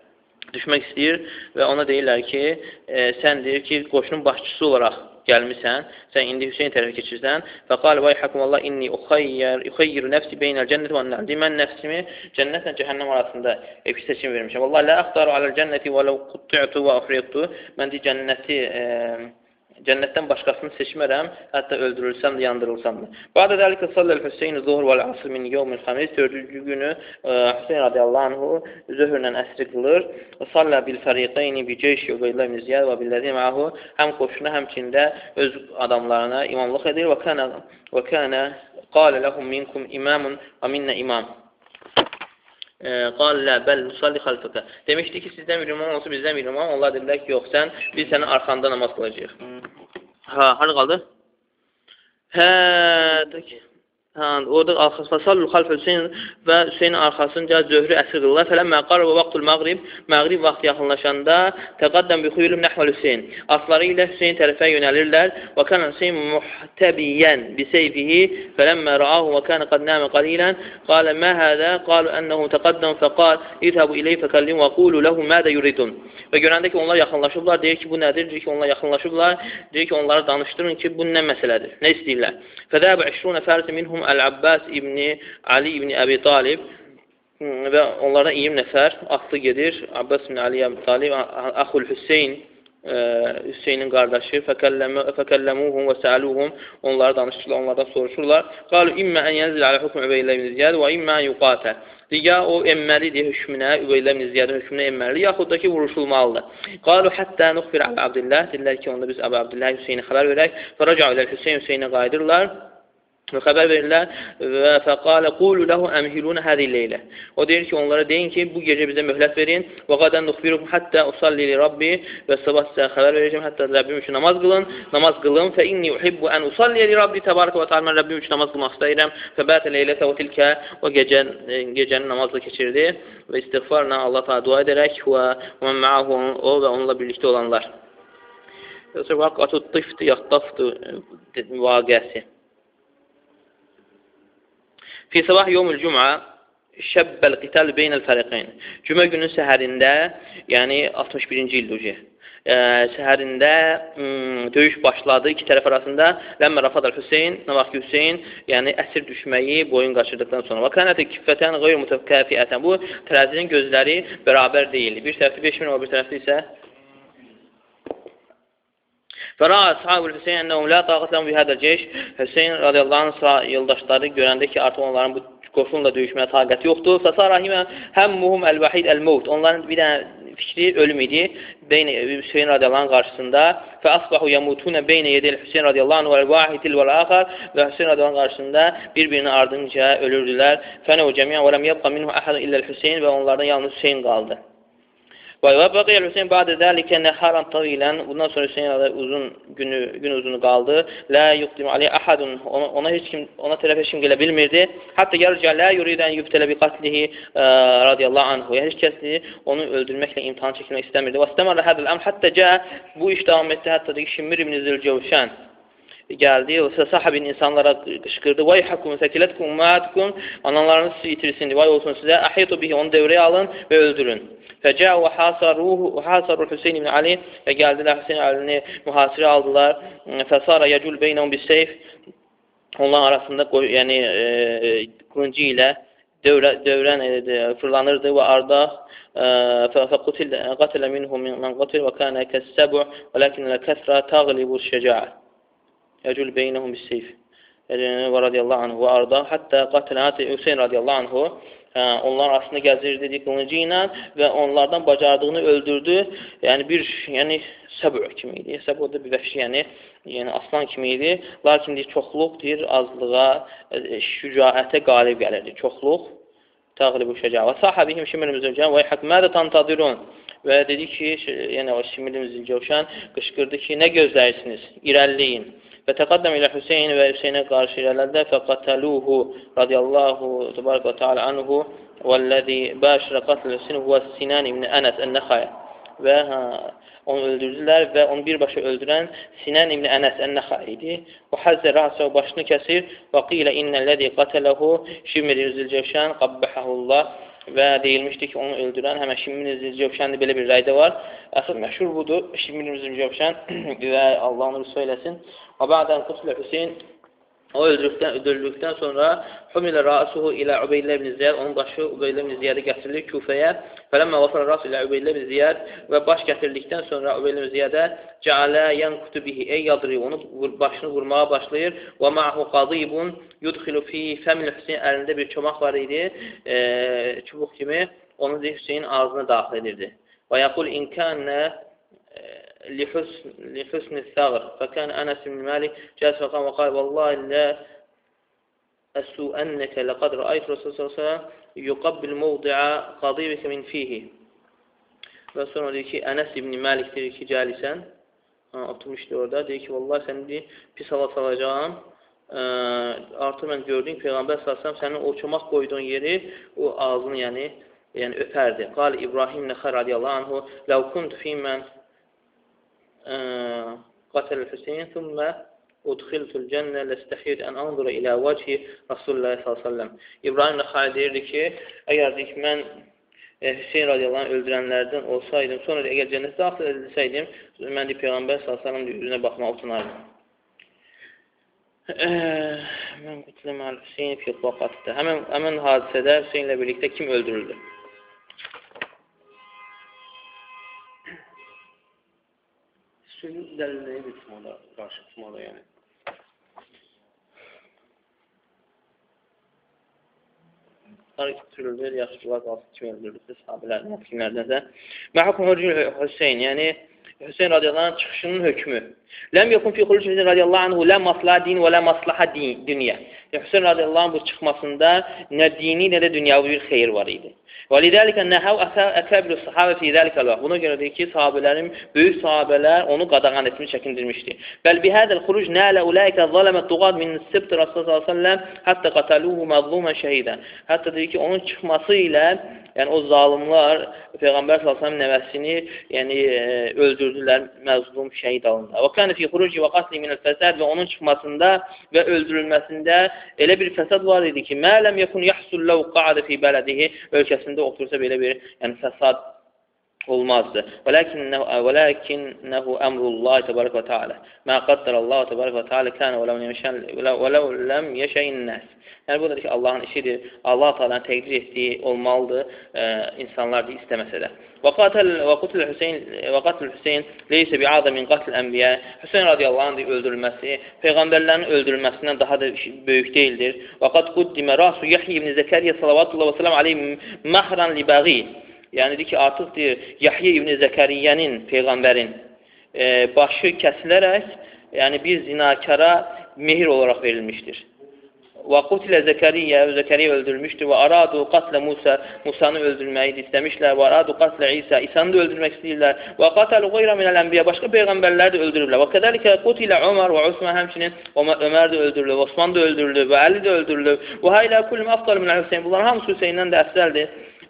düşmək istəyir və ona deyirlər ki, sən deyir ki, qoşunun başçısı olaraq gəlmisən, sən indi Hüseyin tərəfə keçirsən. Fəqal və yəhəkum Allah inni uxayyiru nəfsi beynəl cənnəti və annər. Deyir, mən nəfsimi cənnətlə cəhənnəm arasında bir seçim vermişəm. Vallahi lə əxtaru aləl cənnəti və ləv quttu'tu və afriqtu. Mən deyir, cənnətdən başqasını seçmərəm, hətta öldürülsəm də, yandırılsam da. Bədə dəlikə salləl Hüseyin zuhur və əsr min yevmil xamis. 4-cü günü Hüseyin radiyallahu anhu zöhrlə əsri qılır. Sallə bil fəriqeyni bi ceyşi Ubeydullah ibn Ziyad və billəzi məhu. Həm qoşuna, həmçində öz adamlarına imamlıq edir. Və kənə qalə ləhum minkum imamun və minnə imam. Qal lə bəl nusalli xalfəqə. Demişdi ki, sizdən bir imam olsa, bizdən bir imam. Onlar dedilər ki, yox, biz sənin arxanda namaz qılacaq. Harada qaldı? Orada fasallu xalf Hüseyin və Hüseynin arxasınca zöhrü əsr qılırlar. Fələmmə qar və vaxtul məğrib, məğrib vaxtı yaxınlaşanda təqaddəm bi xuyulum nəhvəl Hüseyin. Atları ilə Hüseyin tərəfə yönəlirlər. Və kənə Hüseyin muhtəbiyyən biseyfihi fələmmə rəahu və kənə qad nəmə qalilən qalə mə hədə qalu ənəhu təqaddəm fəqal idhəbu iləyh fəkəllim və qulu ləhu mədə yuridun. Və görəndə ki, onlar yaxınlaşıblar, deyir ki, bu nədir? Deyir ki, onlar yaxınlaşıblar, deyir ki, onları danışdırın ki, bu nə məsələdir, nə istəyirlər? Fədəbə 20 fərsi minhum Əl-Abbas ibn Ali ibn Əbi Talib və onlardan 20 nəfər atlı gedir. Abbas ibn Ali ibn Talib, Əxul Hüseyin, Hüseynin qardaşı, fəkəlləmuhum və səəluhum, onları danışırlar, onlardan soruşurlar. Qalu immə ən yənzil alə hükmü Übeyllə ibn Ziyad və immə ən yuqatə. Ya o emməlidir hökmünə, Übeyllə ibn Ziyadın hökmünə emməlidir, yaxud da ki, vuruşulmalıdır. Qalu həttə nuxbir Əbi Abdillah, deyirlər ki, onda biz Əbi Abdillah Hüseyni xəbər verək və rəca ilə Hüseynə qayıdırlar. Və xəbər verirlər və fəqalə qulu ləhu əmhilunə hədi leylə. O deyir ki, onlara deyin ki, bu gecə bizə möhlət verin və qadən nuxbirukum həttə usalli li Rabbi və sabah sizə xəbər verəcəm, hətta Rəbbim üçün namaz qılın fə inni uhibbu ən usalli li Rabbi təbarəkə və ta'ala, mən Rəbbim üçün namaz qılmaq istəyirəm və bətə leylətə və tilkə və gecəni namazla keçirdi və istiğfarla Allah ta'ala dua edərək və mən məahu o və onunla birlikdə olanlar. Vəqatü tifti yaxtafdı vaqəsi. Fi sabah yevmül cümə şəbbəl qital beynəl fəriqeyn. Cümə günün səhərində, yəni 61-ci ildir. Səhərində döyüş başladı iki tərəf arasında. Ləmmə rafadəl Hüseyin, nə vaxt ki Hüseyin, yəni əsir düşməyi boyun qaçırdıqdan sonra. Və kənətə kiffətən qeyr mütəfkəfiyyətən. Bu tərəzinin gözləri bərabər deyildi. Bir tərəfdə 5000, o bir tərəfdə isə Fəra əshabul Hüseyin ennəhum la taqat lahum bi hadal ceyş. Hüseyin radiyallahu anh yoldaşları görəndə ki, artıq onların bu qoşunla döyüşməyə taqəti yoxdur. Fəsarahimə həmmuhum əl-vahid əl-mevt. Onların bir dənə fikri ölüm idi Hüseyin radiyallahu anh qarşısında. Fəasbahu yamutunə beynə yedil Hüseyin radiyallahu anh vəl-vahidil vəl-axar və Hüseyin radiyallahu anh qarşısında bir-birinin ardınca ölürdülər. Fənəv cəmiyyən və ləm yəbqa minhu əhəd illəl Hüseyin və onlardan yalnız Hüseyin qaldı. Və bəqiyyəl Hüseyin bədə dəlikə nəharan tavilən, bundan sonra Hüseyin gün uzunu qaldı. Lə yuqdim aleyh əhədun, ona tərəf heç kim gələ bilmirdi. Hətta yarıca lə yuridən yübtələ bi qatlihi radiyallahu anhu. Yəni, heç kəsdir onu öldürməklə imtihan çəkilmək istəmirdi. Və istəmərlə hədəl əm, hətta bu iş davam etdi, hətta da ki, Şimir ibn Zülcəvşən gəldi və sahibin insanlara qışqırdı. Vay hakum, səkilətkum, ummaatkum, analarınız sizi itirsin, vay olsun sizə. Əhiyyətu bihi, onu devrəyə alın və öldürün. Fəcə və hasarul Hüseyin ibn Ali və gəldilər Hüseyin Alini mühasirə aldılar. Fəsara yəcul beynəhum bis seyf, onların arasında yəni qılıncı ilə dövrən fırlanırdı və arda fəqutilə minhum mən qutil və kənə kəs-səbu və ləkinnə kəsrə təğlibu şəcəə yəcul beynəhum bis seyf və radiyallahu anhu və arda həttə qatilənət Hüseyin radiyallahu anhu onlar arasında gəzirdi qılıncı ilə və onlardan bacardığını öldürdü. Yəni səbr kimi idi. Səbr da bir vəhşi, yəni aslan kimi idi. Lakin çoxluq azlığa, şücaətə qalib gəlirdi. Çoxluq təğlibu şəcə. Və sahibihim Şimir Müzülcən və həkmədə tantadirun. Və dedi ki, yəni o Şimir Müzülcən qışqırdı ki, nə gözləyirsiniz? İrəliyin. Və təqaddəm ilə Hüseyin və Hüseynə qarşı irələrdə fəqətəluhu radiyallahu təbarək və teala anhu vəlləzi bəşirə qatl Hüseyin huvə Sinan ibn Ənəs ən-Nəxayə və onu öldürdülər və onu birbaşa öldürən Sinan ibn Ənəs ən-Nəxayə idi. Və həzzə rəsə o başını kəsir və qilə innəlləzi qatələhu Şimir Zülcəvşən qabbəhəhullah və deyilmişdi ki, onu öldürən həmən Şimr ibn Cövşəndir, belə bir rəydə var. Əsas məşhur budur, Şimr ibn Cövşən və Allah'ın rüsü eləsin. Və bə'dən qutlə Hüseyin, o öldürüldükdən sonra Humilə rasuhu ilə Ubeylə ibn Ziyad, onun başı Ubeylə ibn Ziyadə gətirilir Küfəyə. Fələmmə vəfələ rasu ilə Ubeylə ibn Ziyad və baş gətirildikdən sonra Ubeylə ibn Ziyadə Cəalə yanqutu bihi, ey yadri, onu başını vurmağa başlayır. Və ma'hu qadibun yudxilu fi fəmil Hüseyin, əlində bir çomaq var idi, çubuq kimi, onu Hüseyin ağzına daxil edirdi. Və yəqul inkənə لحسن الثغر فكان أنس بن مالك جالس فقام وقال والله لا أسوءنك لقد رأيت رسول صلى الله عليه وسلم يقبل موضع قضيبك من فيه. Ve sonra diyor ki Enes ibn Malik diyor ki calisen oturmuştu orada, diyor ki vallahi seni diyor, pis hava salacağım. Artık ben gördüğüm Peygamber sallallahu aleyhi ve sellem senin o çomak koyduğun yeri, o ağzını yani öperdi. Kal İbrahim Nekhar radiyallahu anhu lev kuntu fîmen قتل الحسين ثم أدخلت الجنة لاستحيت أن أنظر إلى وجه رسول الله صلى الله عليه وسلم. İbrahim Nekhar deyirdi ki, əgər deyik mən Hüseyin radiyallahu anh öldürənlərdən olsaydım, sonra əgər cənnətə daxil edilsəydim, mən deyib Peyğəmbər sallallahu əleyhi və səlləm üzünə baxmaq utanardım. Mən qutləmə Hüseyin fi vaqatda. Həmin hadisədə Hüseyinlə birlikdə kim öldürüldü? Sözün dəlilləri bir tutmada, qarşı tutmada yəni. Türülür, yaşlılar qalsın kim öldürülür, sahabilərdən, kimlərdənsə. Məhkum hürcül Hüseyin, yəni Hüseyin radiyallahu anh çıxışının hökmü. Ləm yəkun fi xuluc Hüseyin radiyallahu anhu lə maslaha din və lə maslaha dünya. Hüseyin radiyallahu anh bu çıxmasında nə dini, nə də dünyavi bir xeyir var idi. وَلِذَٰلِكَ نَهَوْ أَكَبِرُ الصَّحَابَ فِي ذَٰلِكَ اللّٰهِ. Buna görə deyir ki, sahabələrin, böyük sahabələr onu qadağan etmiş, çəkindirmişdi. Bəl bihədəl xuruc nələ uləikə zələmət duqad min sibti Rasulullah s.ə.v həttə qataluhu məzlumən şəhidən. Hətta deyir ki, onun çıxması ilə, yəni o zalimlar Peyğəmbər s.ə.v nəvəsini öldürdülər, məzlum şəhid alındı. Və kənə fi xuruci və qatli minəl fəsəd, və onun çıxmasında və öldürülməsində elə bir fəsad var idi ki, mələm yəkun yəhsulləv qa'adə fi bələdihi, ölkəsində otursa belə bir fəsad olmazdı. Vələkinnəhu əmrullahi təbarək və teala. Mə qaddərallahu təbarək və teala kənə və ləv ləm yeşəyin nəs. Yəni, bu da ki, Allahın işidir. Allah Teala'nın təqdir etdiyi olmalıdır, insanlar da istəməsə də. Və qatl Hüseyin leysə bi'adə min qatl ənbiyə. Hüseyin radiyallahu anh öldürülməsi, Peyğəmbərlərin öldürülməsindən daha da böyük deyildir. Və qad quddimə rasu Yahya ibn Zəkəriyyə salavatullah və səlam aleyhim məhran li bəği. Yəni, deyir ki, artıq deyir, Yahya ibn Zəkəriyyənin, Peyğəmbərin başı kəsilərək, yəni bir zinakara mehir olaraq verilmişdir. Və qutilə Zəkəriyyə öldürülmüşdür və aradu qatlə Musa, Musanı öldürməyi istəmişlər və aradu qatlə İsa, İsanı da öldürmək istəyirlər və qatəlu qeyra minəl ənbiyə, başqa peyğəmbərləri də öldürürlər və qədəlikə qutilə Ömər və Osman, həmçinin Ömər də öldürülür, Osman da öldürülür və Əli də öldürülür və haylə kullum afdalı minəl Hüseyin, bunların hamısı Hüseyndən də əfsəldir.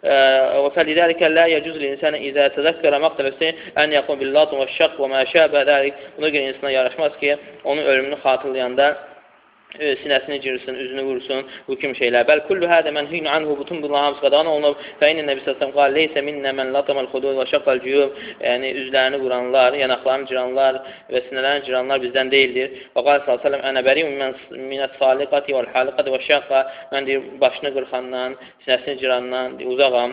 فلذلك لا يجوز للإنسان إذا تذكر مقتل Hüseyin أن يقوم باللطم والشق وما شابه ذلك. Buna görə insana yaraşmaz ki, onun ölümünü xatırlayanda sinəsini cirirsin, üzünü vursun, bu kimi şeylər. Bəl kullu hədə mənhiyun anhu, bütün bunlar hamısı qadağan olunub. Fə inə Nəbi sallallahu qal leysə minnə mən latamal xudud və şaqqal cuyub. Yəni üzlərini vuranlar, yanaqlarını cıranlar və sinələrini cıranlar bizdən deyildir. Və qal sallallahu ənə bəriun minəs saliqati vəl haliqati və şaqqa. Mən deyir, başını qırxandan, sinəsini cırandan uzağam.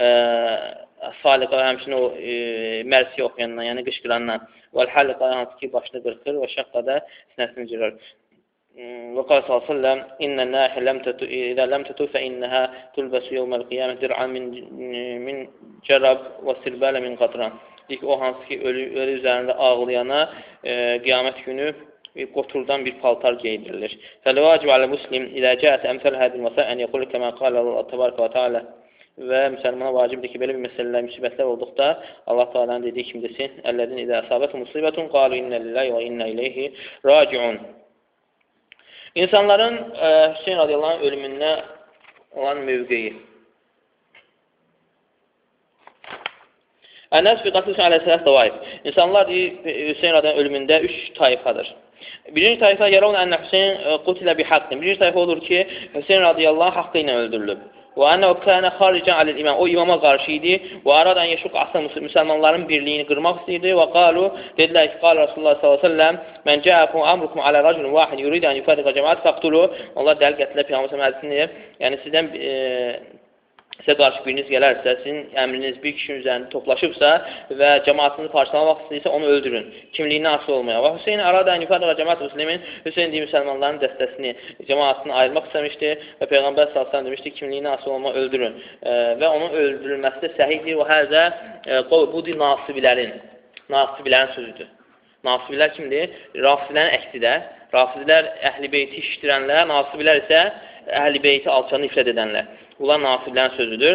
Saliqa həmçinin o mərsi oxuyandan, yəni qışqırandan. Vəl haliqa hansı ki başını qırxır və şaqqa da sinəsini cırar. وقال صلى الله عليه وسلم إن الناحية إذا لم تتوب فإنها تلبس يوم القيامة درعا من جرب وسربال من قطران. Deyir ki, o hansı ki ölü üzərində ağlayana qiyamət günü qoturdan bir paltar geydirilir. فَلَوَاجِبْ عَلَى مُسْلِمْ إِذَا جَاءَتْ أَمْثَلْ هَذِي الْمَسَائِلِ أَنْ يَقُولَ كَمَا قَالَ اللَّهُ تَبَارَكَ وَتَعَالَى. Və müsəlmana vacibdir ki, belə bir məsələlər, müsibətlər olduqda Allah Teala'nın dediyi kimi desin: "Əllezîne izâ asâbethum musibetun qâlu inna lillahi və inna ileyhi râci'un." İnsanların Hüseyin radiyallahu anh ölümündə olan mövqeyi. Ənəs fi qatl Hüseyin aleyhissalam davayib. İnsanlar deyir, Hüseyin radiyallahu anh ölümündə 3 tayfadır. Birinci tayfa yaravun ənə Hüseyin qutilə bi haqqin. Birinci tayfa olur ki, Hüseyin radiyallahu anh haqqı ilə öldürülüb. Və ənəhu kənə xaricən alil-imam. O imama qarşı idi. Və aradan yeşuq asla müsəlmanların birliyini qırmaq istəyirdi. Və qalu, dedilər ki, qal Rasulullah s.ə.v. Mən cəəkum amrukum alə raculun vahid yuridə ən yufəriqə cəmaat fəqtulu. Onlar dəl gətirilər Peyğəmbər məclisini. Yəni sizdən sizə qarşı biriniz gələrsə, sizin əmriniz bir kişinin üzərində toplaşıbsa və cəmaatını parçalamaq istəyirsə, onu öldürün. Kimliyindən asılı olmaya. Və Hüseyin arada ən yufəriqə cəmaat müslimin, Hüseyin deyil müsəlmanların dəstəsini, cəmaatını ayırmaq istəmişdi və Peyğəmbər s.ə.v. demişdi, kimliyindən asılı olma öldürün. Və onun öldürülməsi də səhihdir və həzə budur nasibilərin sözüdür. Nasibilər kimdir? Rafizlərin əksidir. Rafizlər əhl-i beyti işdirənlər, nasibilər isə əhl-i beyti alçanı ifrad edənlər. Bunlar nasiblərin sözüdür.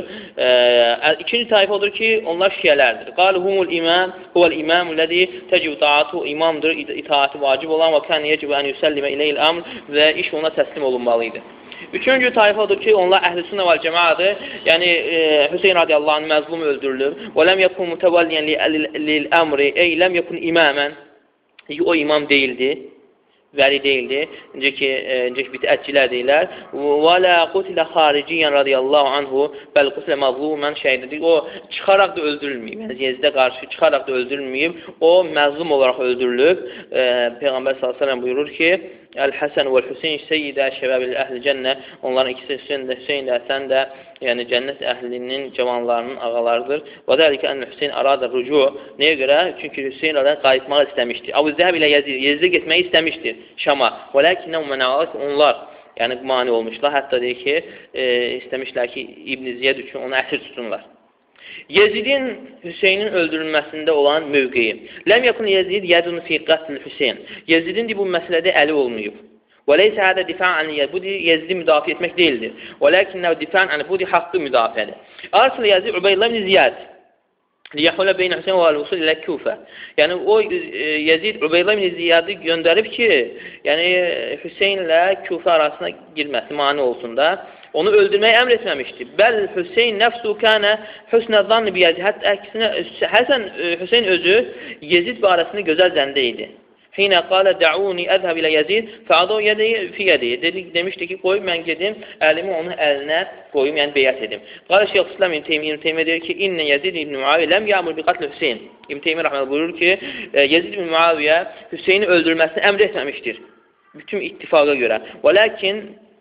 İkinci tayfa odur ki, onlar şiyələrdir. Qalu humul imam, huvel imamul-ləzi təcib taatu, imamdır, itaati vacib olan və kən yecib ən yüsəllimə iləyil amr və iş ona təslim olunmalıydı. Üçüncü tayfa odur ki, onlar əhl-i sünnə vəl cəmaədir. Yəni, Hüseyin radiyallahu anh məzlum öldürülür. Və ləm yəkun mütəvəlliyən lil-əmri, ey ləm yəkun imamən. O imam deyildi. Vəli deyildi. Necə ki, bidətçilər deyilər. Və lə qutilə xariciyyən radiyallahu anhu bəl qutilə məzlumən şəhidədir. O, çıxaraq da öldürülməyib. Yəni, Yezidə qarşı çıxaraq da öldürülməyib. O, məzlum olaraq öldürülüb. Peyğəmbər s.ə.v buyurur ki, Əl-Həsən və Hüseyin seyyidə şəbəbil əhl-i cənnə. Onların ikisi Hüseyin də, Həsən də, yəni cənnət əhlinin, cavanlarının ağalarıdır. Və dəlikə ən Hüseyin arada rücu. Nəyə görə? Çünki Hüseyin aradan qayıtmağı istəmişdir. Abu Zəhəb ilə Yezidə getməyi istəmişdir Şama. Və ləkinnə onlar, yəni mani olmuşlar. Hətta deyir ki, istəmişlər ki, İbn-i Ziyad üçün onu əsir tutunlar. Yezidin Hüseynin öldürülməsində olan mövqeyi. Ləm yakun Yezid yədun fi qatl Hüseyn. Yezidin bu məsələdə əli olmayıb. Və leysə hədə difan an Yezid. Bu Yezidi müdafiə etmək deyildir. Və ləkinnə difan an bu haqqı müdafiədir. Arsıl Yezid Ubeydullah ibn Ziyad liyəhulə beyn Hüseyn və al-usul ilə Küfə. Yəni o Yezid Ubeydullah ibn Ziyadı göndərib ki, yəni Hüseynlə Küfə arasına girməsi mane olsun da. Onu öldürməyi əmr etməmişdi. Bəl Hüseyn nəfsu kənə hüsnə zanni bi Yezid. Hətta əksinə Hüseyn özü Yezid barəsində gözəl zəndə idi. Hinə qalə də'uni əzhəb ilə Yezid fəadav fi yədi. Demişdi ki, qoyub mən gedim, əlimi onun əlinə qoyum, yəni beyət edim. Qalə Şeyx İslam İbn Teymiyyə deyir ki, İnnə Yezid ibn Muaviyyə ləm yəmur bi qatl Hüseyn. İbn Teymiyyə rəhmələ buyurur ki, Yezid ibn Muaviyyə Hüseyni öldürməsini əmr etməmişdir. Bütün ittifaqa görə. Və lakin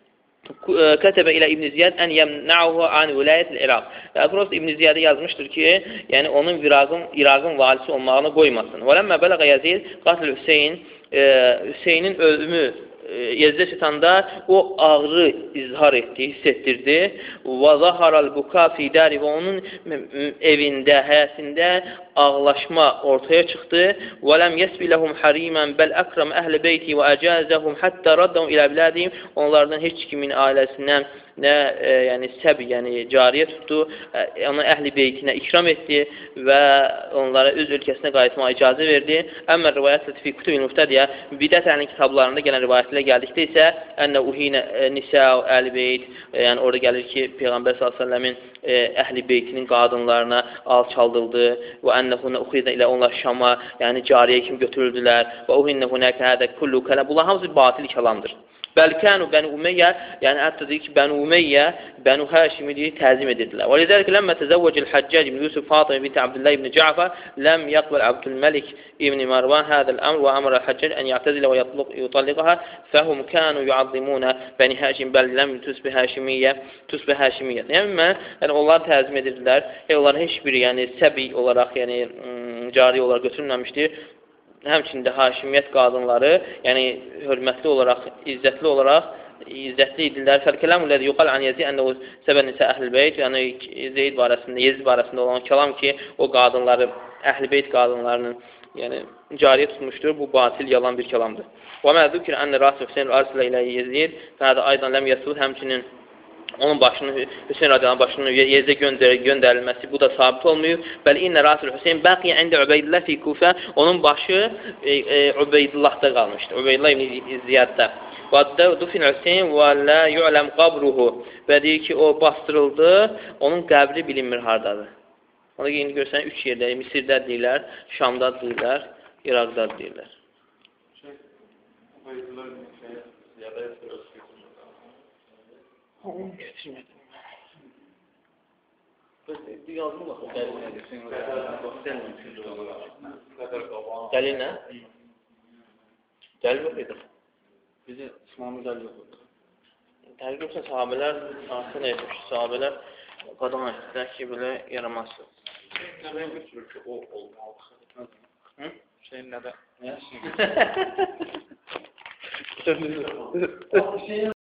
kətəbə ilə İbn Ziyad ən yəmnəuhu an vilayət İraq. Prost İbn Ziyadə yazmışdır ki, yəni onun İraqın valisi olmağını qoymasın. Və ləmmə bələqə Yezid qatl Hüseynin ölümü Yezidə çatanda o ağrı izhar etdi, hiss etdirdi. Və zaharal buka fi dari və onun evində, həyəsində ağlaşma ortaya çıxdı. Və ləm yəsbi ləhum harimən bəl əkram əhl-i beyti və əcəzəhum həttə raddəhum ilə bilədiyim. Onlardan heç kimin ailəsindən nə yəni səbi, yəni cariyə tutdu, onun əhl-i beytinə ikram etdi və onlara öz ölkəsinə qayıtmağa icazə verdi. Əmmə rivayət fi kutub-i müftədiyə bidət əhlinin kitablarında gələn rivayətlə gəldikdə isə ənə uhinə nisə əhl-i beyt, yəni orada gəlir ki, Peyğəmbər s.ə.v-in əhl-i beytinin qadınlarına alçaldıldı və ənəhunə uxidə ilə onlar Şama, yəni cariyə kimi götürüldülər və uhinə hunəkə hədə kullu kələm. Bunlar hamısı batil kəlamdır. Bəlkənu Bənu Umeyyə, yəni hətta deyir ki, Bənu Umeyyə, Bənu Həşimi deyir, təzim edirdilər. Və lezəlikə ləmmə təzəvvəcəl Həccac ibn Yusuf Fatıma binti Abdullah ibn Cəfər ləm yəqbəl Abdülməlik ibn Marvan hədəl əmr və əmrə Həccac ən yətəzilə və yutalliqəhə fəhum kənu yuazzimunə Bəni Həşim bəl ləm tüsbə Həşimiyyə. Yəni onlar təzim edirdilər. Onların heç biri yəni səbi olaraq, yəni cari olaraq götürülməmişdir. Həmçində Haşimiyyət qadınları, yəni hörmətli olaraq, izzətli idilər. Fəl-kəlamu ləzi yuqal an Yezid ənəhu səbənisə əhl-i beyt, yəni Yezid barəsində olan kəlam ki, o qadınları, əhl-i beyt qadınlarının yəni cariyə tutmuşdur. Bu batil, yalan bir kəlamdır. Və məzukir ənə Rasul Hüseyin arsilə ilə Yezid fədə aydan ləm yəsul, həmçinin onun başını, Hüseyin radiyallahu başını Yezidə göndərilməsi, bu da sabit olmuyor. Bəli, innə Rasul Hüseyin bəqiyə əndə Ubeydullah fi Kufə, onun başı Ubeydullahda qalmışdı, Ubeydullah ibn Ziyadda. Və dufin Hüseyin və lə yu'ləm qabruhu, və deyir ki, o bastırıldı, onun qəbri bilinmir hardadır. Ona indi görsən, 3 yerdə, Misirdə deyirlər, Şamda deyirlər, İraqda deyirlər. Ubeydullah ibn Ziyadda Onu götürmədim. Yazma bax, dəlil nədir? Dəlil nə? Dəlil yox idi. Bizə İslamı dəlil yox idi. Dəlil yoxsa sahabələr artıq nə etmiş? Sahabələr qadağan etdilər ki, belə yaramazsın. Nə mən götürür ki, o olmalı. Şeyin nədə? Nə?